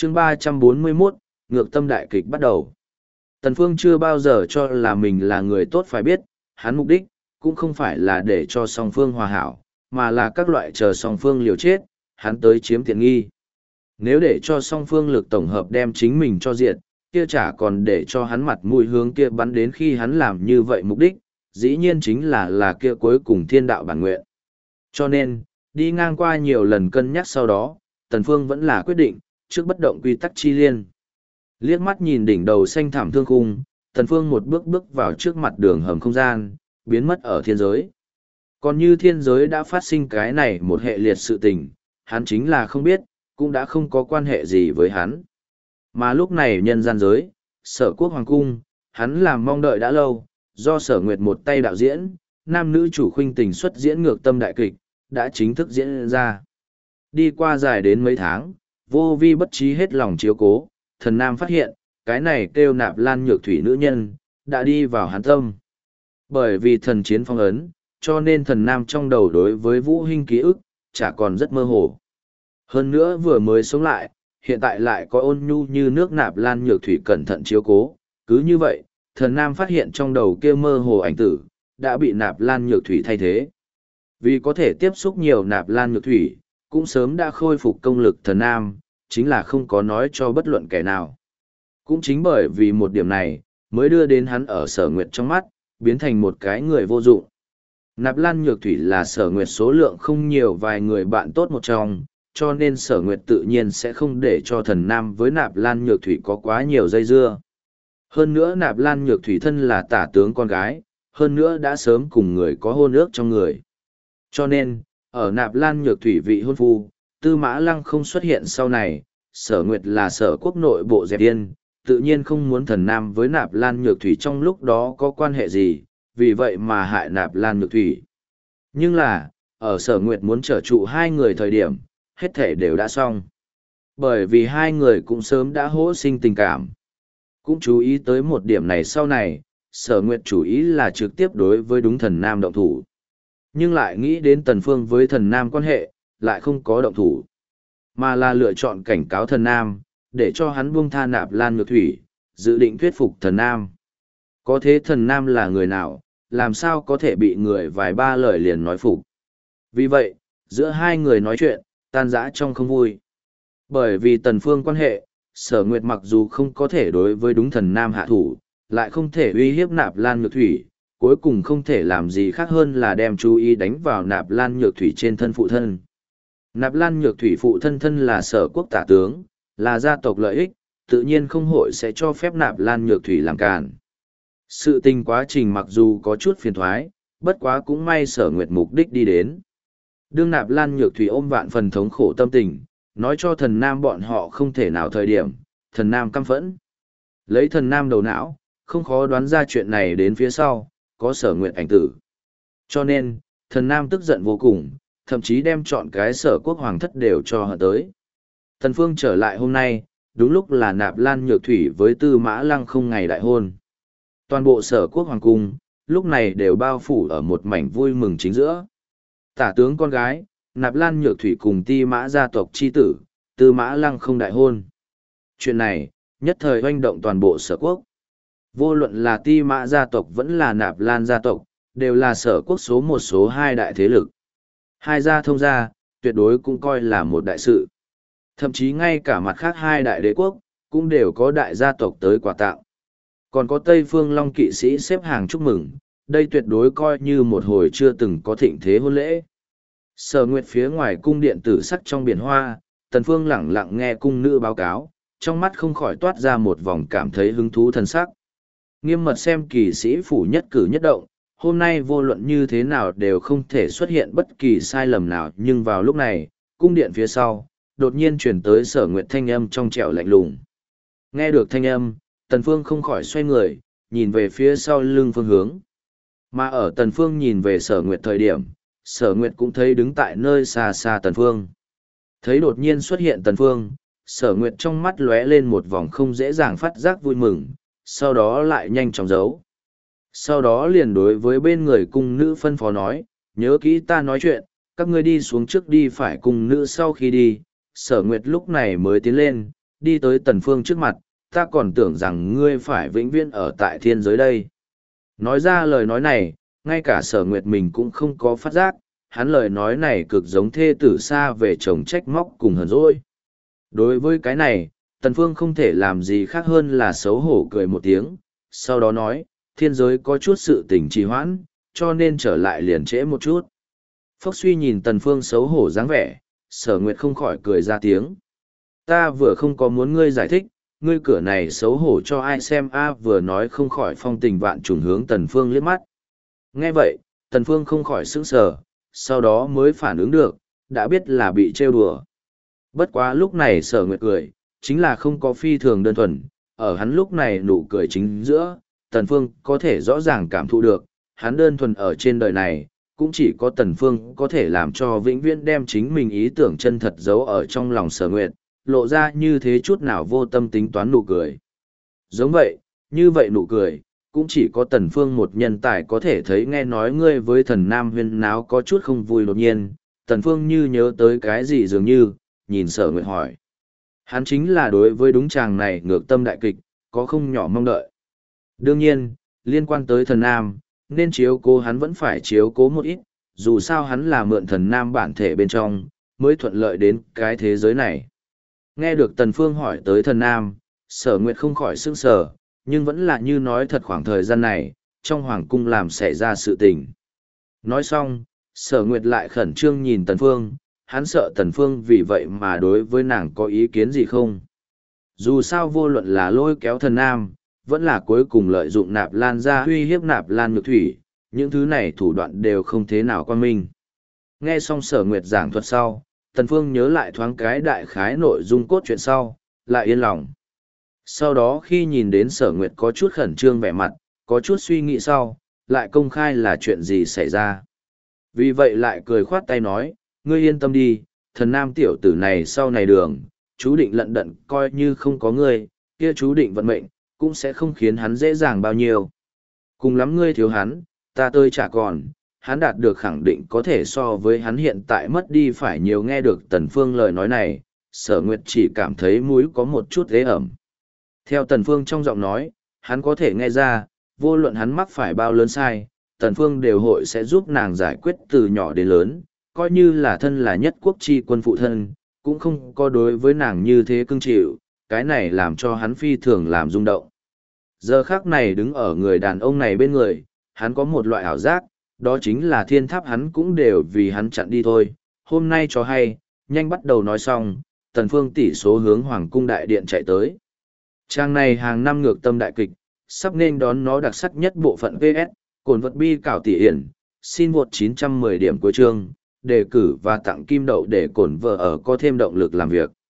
Chương 341, ngược tâm đại kịch bắt đầu. Tần Phương chưa bao giờ cho là mình là người tốt phải biết, hắn mục đích, cũng không phải là để cho song phương hòa hảo, mà là các loại chờ song phương liều chết, hắn tới chiếm tiện nghi. Nếu để cho song phương lực tổng hợp đem chính mình cho diệt, kia chả còn để cho hắn mặt mũi hướng kia bắn đến khi hắn làm như vậy mục đích, dĩ nhiên chính là kia cuối cùng thiên đạo bản nguyện. Cho nên, đi ngang qua nhiều lần cân nhắc sau đó, Tần Phương vẫn là quyết định, trước bất động quy tắc chi liên. Liếc mắt nhìn đỉnh đầu xanh thảm thương khung, Tần Phương một bước bước vào trước mặt đường hầm không gian, biến mất ở thiên giới. Còn như thiên giới đã phát sinh cái này một hệ liệt sự tình, hắn chính là không biết, cũng đã không có quan hệ gì với hắn. Mà lúc này nhân gian giới, Sở Quốc Hoàng Cung, hắn làm mong đợi đã lâu, do Sở Nguyệt một tay đạo diễn, nam nữ chủ khuynh tình xuất diễn ngược tâm đại kịch, đã chính thức diễn ra. Đi qua dài đến mấy tháng, vô vi bất trí hết lòng chiếu cố, thần nam phát hiện, cái này kêu Nạp Lan Nhược Thủy nữ nhân, đã đi vào hắn tâm. Bởi vì thần chiến phong ấn, cho nên thần nam trong đầu đối với Vũ Hinh ký ức, chả còn rất mơ hồ. Hơn nữa vừa mới sống lại, hiện tại lại có ôn nhu như nước Nạp Lan Nhược Thủy cẩn thận chiếu cố, cứ như vậy, thần nam phát hiện trong đầu kia mơ hồ ảnh tử, đã bị Nạp Lan Nhược Thủy thay thế. Vì có thể tiếp xúc nhiều Nạp Lan Nhược Thủy, cũng sớm đã khôi phục công lực thần nam, chính là không có nói cho bất luận kẻ nào. Cũng chính bởi vì một điểm này, mới đưa đến hắn ở Sở Nguyệt trong mắt, biến thành một cái người vô dụng. Nạp Lan Nhược Thủy là Sở Nguyệt số lượng không nhiều vài người bạn tốt một trong, cho nên Sở Nguyệt tự nhiên sẽ không để cho thần nam với Nạp Lan Nhược Thủy có quá nhiều dây dưa. Hơn nữa Nạp Lan Nhược Thủy thân là tả tướng con gái, hơn nữa đã sớm cùng người có hôn ước trong người. Cho nên, ở Nạp Lan Nhược Thủy vị hôn phu, Tư Mã Lăng không xuất hiện sau này, Sở Nguyệt là Sở Quốc nội bộ dẹp yên, tự nhiên không muốn thần nam với Nạp Lan Nhược Thủy trong lúc đó có quan hệ gì, vì vậy mà hại Nạp Lan Nhược Thủy. Nhưng là, ở Sở Nguyệt muốn trở trụ hai người thời điểm, hết thể đều đã xong. Bởi vì hai người cũng sớm đã hỗ sinh tình cảm. Cũng chú ý tới một điểm này sau này, Sở Nguyệt chủ ý là trực tiếp đối với đúng thần nam động thủ. Nhưng lại nghĩ đến Tần Phương với thần nam quan hệ, lại không có động thủ. Mà là lựa chọn cảnh cáo thần nam, để cho hắn buông tha Nạp Lan Nhược Thủy, dự định thuyết phục thần nam. Có thế thần nam là người nào, làm sao có thể bị người vài ba lời liền nói phục. Vì vậy, giữa hai người nói chuyện, tan rã trong không vui. Bởi vì Tần Phương quan hệ, Sở Nguyệt mặc dù không có thể đối với đúng thần nam hạ thủ, lại không thể uy hiếp Nạp Lan Nhược Thủy, cuối cùng không thể làm gì khác hơn là đem chú ý đánh vào Nạp Lan Nhược Thủy trên thân phụ thân. Nạp Lan Nhược Thủy phụ thân thân là Sở Quốc tả tướng, là gia tộc lợi ích, tự nhiên không hội sẽ cho phép Nạp Lan Nhược Thủy làm cản. Sự tình quá trình mặc dù có chút phiền thoái, bất quá cũng may Sở Nguyệt mục đích đi đến. Đương Nạp Lan Nhược Thủy ôm vạn phần thống khổ tâm tình, nói cho thần nam bọn họ không thể nào thời điểm, thần nam căm phẫn. Lấy thần nam đầu não, không khó đoán ra chuyện này đến phía sau, có Sở Nguyệt ảnh tử. Cho nên, thần nam tức giận vô cùng, thậm chí đem chọn cái Sở Quốc hoàng thất đều cho họ tới. Thần Phương trở lại hôm nay, đúng lúc là Nạp Lan Nhược Thủy với Tư Mã Lăng không ngày đại hôn. Toàn bộ Sở Quốc hoàng cung, lúc này đều bao phủ ở một mảnh vui mừng chính giữa. Tả tướng con gái, Nạp Lan Nhược Thủy cùng Ti Mã gia tộc chi tử, Tư Mã Lăng không đại hôn. Chuyện này, nhất thời hoành động toàn bộ Sở Quốc. Vô luận là Ti Mã gia tộc vẫn là Nạp Lan gia tộc, đều là Sở Quốc số một số hai đại thế lực. Hai gia thông gia, tuyệt đối cũng coi là một đại sự. Thậm chí ngay cả mặt khác hai đại đế quốc, cũng đều có đại gia tộc tới quà tặng. Còn có Tây Phương Long kỵ sĩ xếp hàng chúc mừng, đây tuyệt đối coi như một hồi chưa từng có thịnh thế hôn lễ. Sở Nguyệt phía ngoài cung điện tử sắc trong biển hoa, Tần Phương lẳng lặng nghe cung nữ báo cáo, trong mắt không khỏi toát ra một vòng cảm thấy hứng thú thần sắc. Nghiêm mật xem kỳ sĩ phủ nhất cử nhất động, hôm nay vô luận như thế nào đều không thể xuất hiện bất kỳ sai lầm nào, nhưng vào lúc này, cung điện phía sau, đột nhiên chuyển tới Sở Nguyệt thanh âm trong trẻo lạnh lùng. Nghe được thanh âm, Tần Phương không khỏi xoay người, nhìn về phía sau lưng phương hướng. Mà ở Tần Phương nhìn về Sở Nguyệt thời điểm, Sở Nguyệt cũng thấy đứng tại nơi xa xa Tần Phương. Thấy đột nhiên xuất hiện Tần Phương, Sở Nguyệt trong mắt lóe lên một vòng không dễ dàng phát giác vui mừng, sau đó lại nhanh chóng giấu. Sau đó liền đối với bên người cung nữ phân phó nói, nhớ kỹ ta nói chuyện, các ngươi đi xuống trước đi phải cung nữ sau khi đi. Sở Nguyệt lúc này mới tiến lên, đi tới Tần Phương trước mặt, ta còn tưởng rằng ngươi phải vĩnh viễn ở tại thiên giới đây. Nói ra lời nói này, ngay cả Sở Nguyệt mình cũng không có phát giác, hắn lời nói này cực giống thê tử xa về chồng trách móc cùng hờn dỗi. Đối với cái này, Tần Phương không thể làm gì khác hơn là xấu hổ cười một tiếng, sau đó nói, thiên giới có chút sự tình trì hoãn, cho nên trở lại liền trễ một chút. Phốc Suy nhìn Tần Phương xấu hổ dáng vẻ, Sở Nguyệt không khỏi cười ra tiếng. Ta vừa không có muốn ngươi giải thích, ngươi cửa này xấu hổ cho ai xem a vừa nói không khỏi phong tình vạn trùng hướng Tần Phương liếc mắt. Nghe vậy, Tần Phương không khỏi sững sờ, sau đó mới phản ứng được, đã biết là bị trêu đùa. Bất quá lúc này Sở Nguyệt cười, chính là không có phi thường đơn thuần, ở hắn lúc này nụ cười chính giữa, Tần Phương có thể rõ ràng cảm thụ được, hắn đơn thuần ở trên đời này, cũng chỉ có Tần Phương có thể làm cho vĩnh viễn đem chính mình ý tưởng chân thật giấu ở trong lòng Sở Nguyệt, lộ ra như thế chút nào vô tâm tính toán nụ cười. Giống vậy, như vậy nụ cười, cũng chỉ có Tần Phương một nhân tài có thể thấy nghe nói ngươi với thần nam huyên náo có chút không vui đột nhiên, Tần Phương như nhớ tới cái gì dường như, nhìn Sở Nguyệt hỏi. Hắn chính là đối với đúng chàng này ngược tâm đại kịch, có không nhỏ mong đợi. Đương nhiên, liên quan tới thần nam, nên chiếu cố hắn vẫn phải chiếu cố một ít, dù sao hắn là mượn thần nam bản thể bên trong, mới thuận lợi đến cái thế giới này. Nghe được Tần Phương hỏi tới thần nam, Sở Nguyệt không khỏi sững sờ, nhưng vẫn là như nói thật khoảng thời gian này, trong hoàng cung làm xảy ra sự tình. Nói xong, Sở Nguyệt lại khẩn trương nhìn Tần Phương, hắn sợ Tần Phương vì vậy mà đối với nàng có ý kiến gì không. Dù sao vô luận là lôi kéo thần nam, vẫn là cuối cùng lợi dụng Nạp Lan ra uy hiếp Nạp Lan Nhược Thủy, những thứ này thủ đoạn đều không thế nào quan minh. Nghe xong Sở Nguyệt giảng thuật sau, Tần Phương nhớ lại thoáng cái đại khái nội dung cốt truyện sau, lại yên lòng. Sau đó khi nhìn đến Sở Nguyệt có chút khẩn trương vẻ mặt, có chút suy nghĩ sau, lại công khai là chuyện gì xảy ra. Vì vậy lại cười khoát tay nói, ngươi yên tâm đi, thần nam tiểu tử này sau này đường, chú định lận đận coi như không có ngươi, kia chú định vận mệnh, cũng sẽ không khiến hắn dễ dàng bao nhiêu. Cùng lắm ngươi thiếu hắn, ta tơi chả còn, hắn đạt được khẳng định có thể so với hắn hiện tại mất đi phải nhiều. Nghe được Tần Phương lời nói này, Sở Nguyệt chỉ cảm thấy mũi có một chút ghê ẩm. Theo Tần Phương trong giọng nói, hắn có thể nghe ra, vô luận hắn mắc phải bao lớn sai, Tần Phương đều hội sẽ giúp nàng giải quyết từ nhỏ đến lớn, coi như là thân là nhất quốc chi quân phụ thân, cũng không có đối với nàng như thế cưng chịu, cái này làm cho hắn phi thường làm rung động. Giờ khắc này đứng ở người đàn ông này bên người, hắn có một loại ảo giác, đó chính là thiên tháp hắn cũng đều vì hắn chặn đi thôi. Hôm nay cho hay, nhanh bắt đầu nói xong, Tần Phương tỷ số hướng Hoàng cung đại điện chạy tới. Trang này hàng năm ngược tâm đại kịch, sắp nên đón nó đặc sắc nhất bộ phận PS, cồn vật bi cảo tỷ hiển, xin vượt 910 điểm cuối chương, đề cử và tặng kim đậu để cổn vợ ở có thêm động lực làm việc.